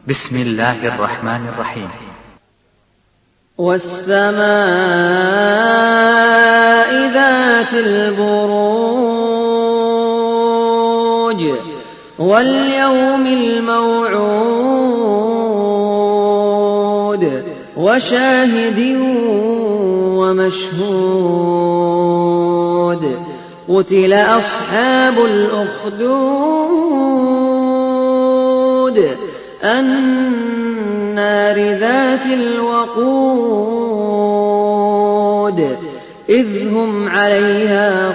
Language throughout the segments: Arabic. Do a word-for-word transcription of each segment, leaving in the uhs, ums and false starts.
بسم الله الرحمن الرحيم. والسماء ذات البروج واليوم الموعود وشاهد ومشهود قتل أصحاب الأخدود النار ذات الوقود إذ هم عليها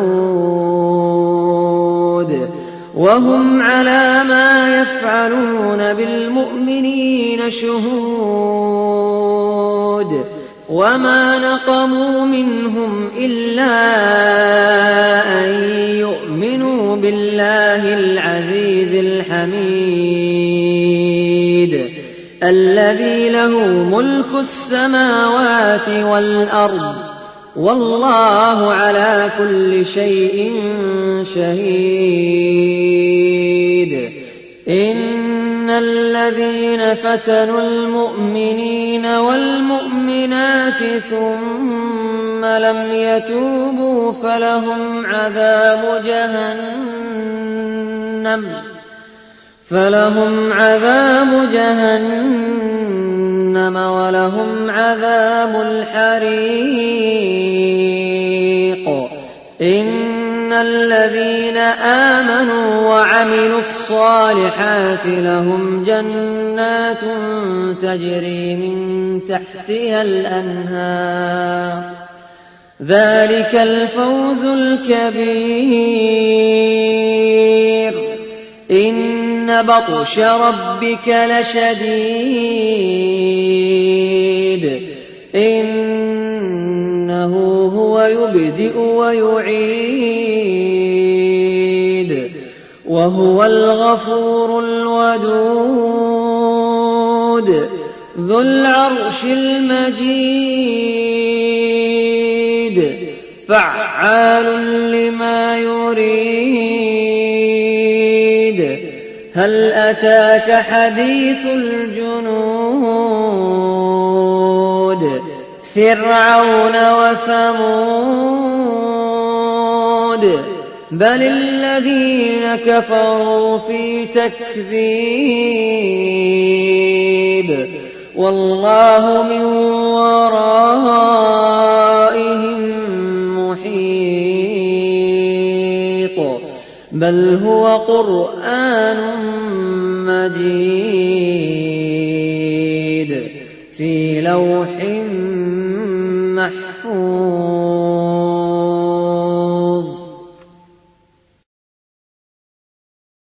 قعود وهم على ما يفعلون بالمؤمنين شهود وما نقموا منهم إلا أن يؤمنوا بالله العزيز الحميد الذي له ملك السماوات والأرض والله على كل شيء شهيد. إن الذين فتنوا المؤمنين والمؤمنات ثم لم يتوبوا فلهم عذاب جهنم فلهم عذاب جهنم ولهم عذاب الحريق. إن الذين آمنوا وعملوا الصالحات لهم جنات تجري من تحتها الأنهار ذلك الفوز الكبير. إن بطش ربك لشديد إنه هو يبدئ ويعيد وهو الغفور الودود ذو العرش المجيد فعال لما يريد. هل أتاك حديث الجنود فرعون وثمود بل الذين كفروا في تكذيب والله من ورائهم محيط بل هو قرآن مجيد في لوح محفوظ.